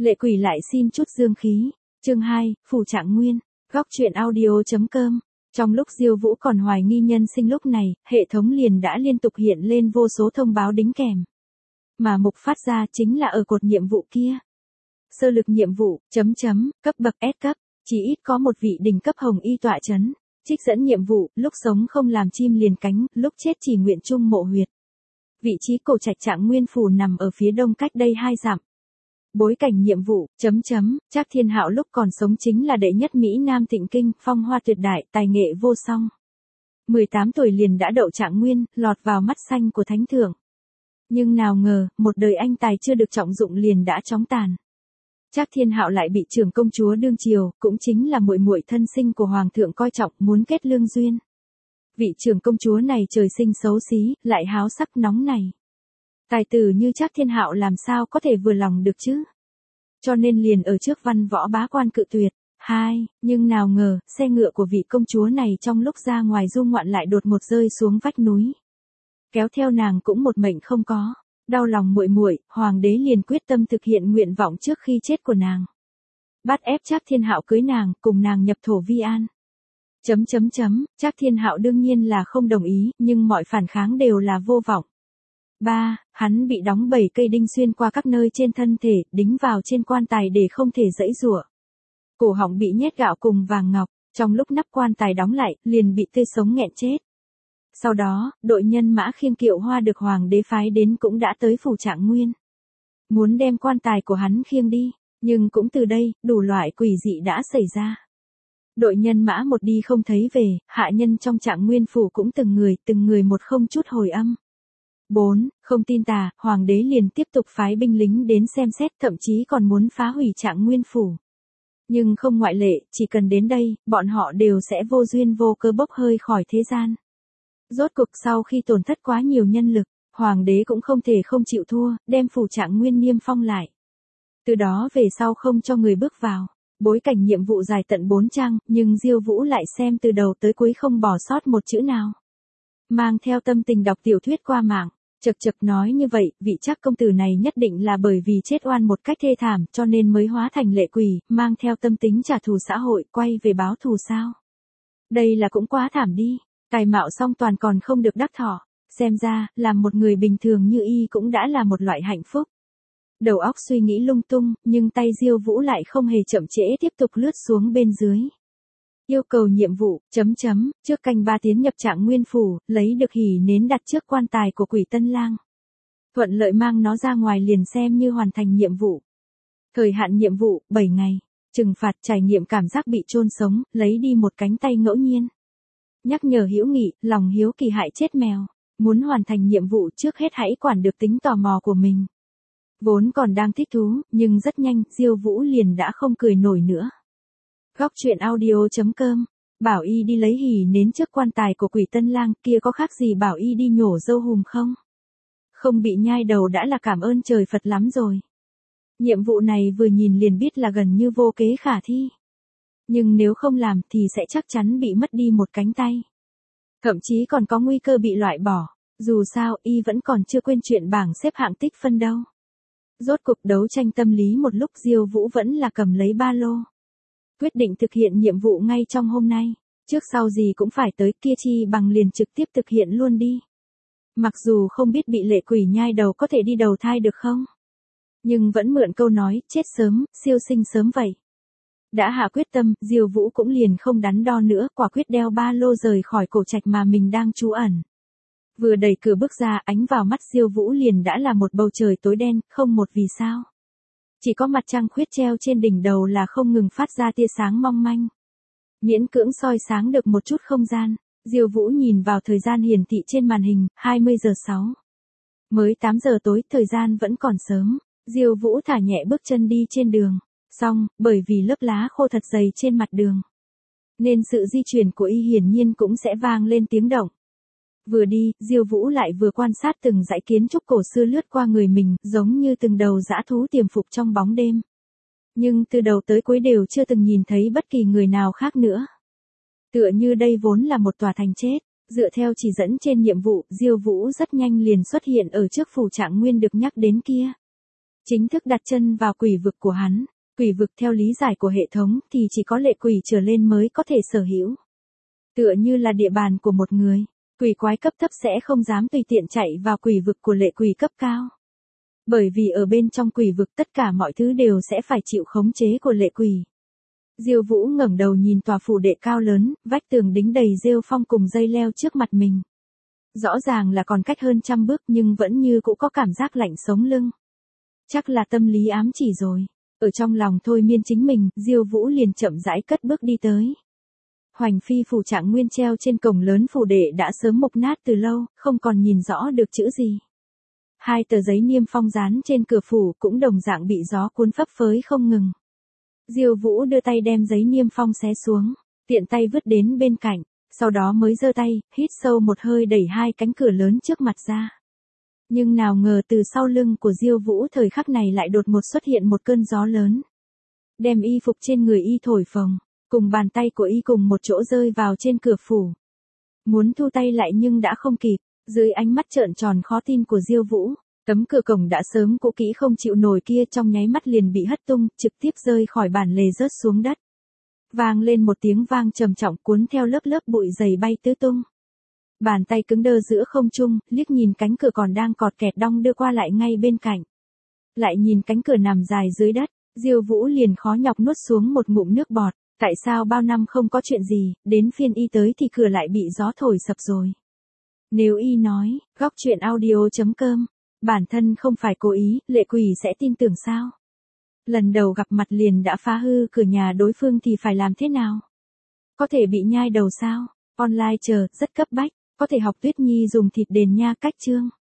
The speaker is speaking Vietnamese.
Lệ quỷ lại xin chút dương khí. Chương 2, Phủ Trạng Nguyên. Góc truyện audio.com. Trong lúc Diêu Vũ còn hoài nghi nhân sinh lúc này, hệ thống liền đã liên tục hiện lên vô số thông báo đính kèm. Mà mục phát ra chính là ở cột nhiệm vụ kia. Sơ lược nhiệm vụ, cấp bậc S cấp, chỉ ít có một vị đỉnh cấp hồng y tọa chấn. Trích dẫn nhiệm vụ, lúc sống không làm chim liền cánh, lúc chết chỉ nguyện chung mộ huyệt. Vị trí cổ trạch Trạng Nguyên phủ nằm ở phía đông cách đây 2 dặm. Bối cảnh nhiệm vụ, Trác Thiên Hạo lúc còn sống chính là đệ nhất Mỹ Nam Thịnh Kinh, phong hoa tuyệt đại, tài nghệ vô song. 18 tuổi liền đã đậu Trạng Nguyên, lọt vào mắt xanh của thánh thượng. Nhưng nào ngờ, một đời anh tài chưa được trọng dụng liền đã chóng tàn. Trác Thiên Hạo lại bị trưởng công chúa đương triều, cũng chính là muội muội thân sinh của hoàng thượng coi trọng, muốn kết lương duyên. Vị trưởng công chúa này trời sinh xấu xí, lại háo sắc nóng này. Tài tử như Trác Thiên Hạo làm sao có thể vừa lòng được chứ? Cho nên liền ở trước văn võ bá quan cự tuyệt. Nhưng nào ngờ, xe ngựa của vị công chúa này trong lúc ra ngoài du ngoạn lại đột ngột rơi xuống vách núi. Kéo theo nàng cũng một mệnh không có. Đau lòng muội muội, hoàng đế liền quyết tâm thực hiện nguyện vọng trước khi chết của nàng. Bắt ép Trác Thiên Hạo cưới nàng, cùng nàng nhập thổ vi an. Trác Thiên Hạo đương nhiên là không đồng ý, nhưng mọi phản kháng đều là vô vọng. Hắn bị đóng 7 cây đinh xuyên qua các nơi trên thân thể, đính vào trên quan tài để không thể giãy giụa. Cổ họng bị nhét gạo cùng vàng ngọc, trong lúc nắp quan tài đóng lại, liền bị tươi sống nghẹn chết. Sau đó, đội nhân mã khiêng kiệu hoa được hoàng đế phái đến cũng đã tới phủ Trạng Nguyên. Muốn đem quan tài của hắn khiêng đi, nhưng cũng từ đây, đủ loại quỷ dị đã xảy ra. Đội nhân mã một đi không thấy về, hạ nhân trong Trạng Nguyên phủ cũng từng người một không chút hồi âm. Không tin tà, hoàng đế liền tiếp tục phái binh lính đến xem xét, thậm chí còn muốn phá hủy Trạng Nguyên phủ. Nhưng không ngoại lệ, chỉ cần đến đây, bọn họ đều sẽ vô duyên vô cớ bốc hơi khỏi thế gian. Rốt cuộc sau khi tổn thất quá nhiều nhân lực, hoàng đế cũng không thể không chịu thua, đem phủ Trạng Nguyên niêm phong lại. Từ đó về sau không cho người bước vào. Bối cảnh nhiệm vụ dài tận 4 trang, nhưng Diêu Vũ lại xem từ đầu tới cuối không bỏ sót một chữ nào. Mang theo tâm tình đọc tiểu thuyết qua mạng, chật nói như vậy, vị Trác công tử này nhất định là bởi vì chết oan một cách thê thảm, cho nên mới hóa thành lệ quỷ, mang theo tâm tính trả thù xã hội, quay về báo thù sao? Đây là cũng quá thảm đi, tài mạo song toàn còn không được đắc thọ, xem ra, làm một người bình thường như y cũng đã là một loại hạnh phúc. Đầu óc suy nghĩ lung tung, nhưng tay Diêu Vũ lại không hề chậm trễ tiếp tục lướt xuống bên dưới. Yêu cầu nhiệm vụ, trước canh 3 tiến nhập Trạng Nguyên phủ, lấy được hỉ nến đặt trước quan tài của Quỷ Tân Lang. Thuận lợi mang nó ra ngoài liền xem như hoàn thành nhiệm vụ. Thời hạn nhiệm vụ, 7 ngày. Trừng phạt trải nghiệm cảm giác bị chôn sống, lấy đi một cánh tay ngẫu nhiên. Nhắc nhở hữu nghị, lòng hiếu kỳ hại chết mèo. Muốn hoàn thành nhiệm vụ trước hết hãy quản được tính tò mò của mình. Vốn còn đang thích thú, nhưng rất nhanh, Diêu Vũ liền đã không cười nổi nữa. Góc truyện audio.com. Bảo y đi lấy hỉ nến trước quan tài của Quỷ Tân Lang, kia có khác gì bảo y đi nhổ dâu hùm không? Không bị nhai đầu đã là cảm ơn trời Phật lắm rồi. Nhiệm vụ này vừa nhìn liền biết là gần như vô kế khả thi. Nhưng nếu không làm thì sẽ chắc chắn bị mất đi một cánh tay. Thậm chí còn có nguy cơ bị loại bỏ. Dù sao, y vẫn còn chưa quên chuyện bảng xếp hạng tích phân đâu. Rốt cuộc đấu tranh tâm lý một lúc, Diêu Vũ vẫn là cầm lấy ba lô. Quyết định thực hiện nhiệm vụ ngay trong hôm nay. Trước sau gì cũng phải tới, kia chi bằng liền trực tiếp thực hiện luôn đi. Mặc dù không biết bị lệ quỷ nhai đầu có thể đi đầu thai được không? Nhưng vẫn mượn câu nói, chết sớm, siêu sinh sớm vậy. Đã hạ quyết tâm, Diêu Vũ cũng liền không đắn đo nữa, quả quyết đeo ba lô rời khỏi cổ trạch mà mình đang trú ẩn. Vừa đẩy cửa bước ra, ánh vào mắt Diêu Vũ liền đã là một bầu trời tối đen, không một vì sao. Chỉ có mặt trăng khuyết treo trên đỉnh đầu là không ngừng phát ra tia sáng mong manh. Miễn cưỡng soi sáng được một chút không gian, Diêu Vũ nhìn vào thời gian hiển thị trên màn hình, 20 giờ 6. Mới 8 giờ tối, thời gian vẫn còn sớm, Diêu Vũ thả nhẹ bước chân đi trên đường. Xong, bởi vì lớp lá khô thật dày trên mặt đường, nên sự di chuyển của y hiển nhiên cũng sẽ vang lên tiếng động. Vừa đi, Diêu Vũ lại vừa quan sát từng dãy kiến trúc cổ xưa lướt qua người mình, giống như từng đầu dã thú tiềm phục trong bóng đêm. Nhưng từ đầu tới cuối đều chưa từng nhìn thấy bất kỳ người nào khác nữa. Tựa như đây vốn là một tòa thành chết, dựa theo chỉ dẫn trên nhiệm vụ, Diêu Vũ rất nhanh liền xuất hiện ở trước phủ Trạng Nguyên được nhắc đến kia. Chính thức đặt chân vào quỷ vực của hắn. Quỷ vực theo lý giải của hệ thống thì chỉ có lệ quỷ trở lên mới có thể sở hữu. Tựa như là địa bàn của một người, quỷ quái cấp thấp sẽ không dám tùy tiện chạy vào quỷ vực của lệ quỷ cấp cao. Bởi vì ở bên trong quỷ vực tất cả mọi thứ đều sẽ phải chịu khống chế của lệ quỷ. Diêu Vũ ngẩng đầu nhìn tòa phủ đệ cao lớn, vách tường đính đầy rêu phong cùng dây leo trước mặt mình. Rõ ràng là còn cách hơn 100 bước nhưng vẫn như cũ có cảm giác lạnh sống lưng. Chắc là tâm lý ám chỉ rồi. Ở trong lòng thôi miên chính mình, Diêu Vũ liền chậm rãi cất bước đi tới. Hoành phi phủ trạng nguyên treo trên cổng lớn phủ đệ đã sớm mục nát từ lâu, không còn nhìn rõ được chữ gì. 2 tờ giấy niêm phong dán trên cửa phủ cũng đồng dạng bị gió cuốn phấp phới không ngừng. Diêu Vũ đưa tay đem giấy niêm phong xé xuống, tiện tay vứt đến bên cạnh, sau đó mới giơ tay, hít sâu một hơi đẩy 2 cánh cửa lớn trước mặt ra. Nhưng nào ngờ từ sau lưng của Diêu Vũ thời khắc này lại đột ngột xuất hiện một cơn gió lớn. Đem y phục trên người y thổi phồng, cùng bàn tay của y cùng một chỗ rơi vào trên cửa phủ. Muốn thu tay lại nhưng đã không kịp, dưới ánh mắt trợn tròn khó tin của Diêu Vũ, tấm cửa cổng đã sớm cũ kỹ không chịu nổi kia trong nháy mắt liền bị hất tung, trực tiếp rơi khỏi bản lề rớt xuống đất. Vang lên một tiếng vang trầm trọng cuốn theo lớp lớp bụi dày bay tứ tung. Bàn tay cứng đơ giữa không trung, liếc nhìn cánh cửa còn đang cọt kẹt đong đưa qua lại ngay bên cạnh. Lại nhìn cánh cửa nằm dài dưới đất, Diêu Vũ liền khó nhọc nuốt xuống một ngụm nước bọt. Tại sao bao năm không có chuyện gì, đến phiên y tới thì cửa lại bị gió thổi sập rồi. Nếu y nói, góc truyện audio.com, bản thân không phải cố ý, lệ quỷ sẽ tin tưởng sao? Lần đầu gặp mặt liền đã phá hư cửa nhà đối phương thì phải làm thế nào? Có thể bị nhai đầu sao? Online chờ, rất cấp bách, có thể học Tuyết Nhi dùng thịt đền nha cách chương.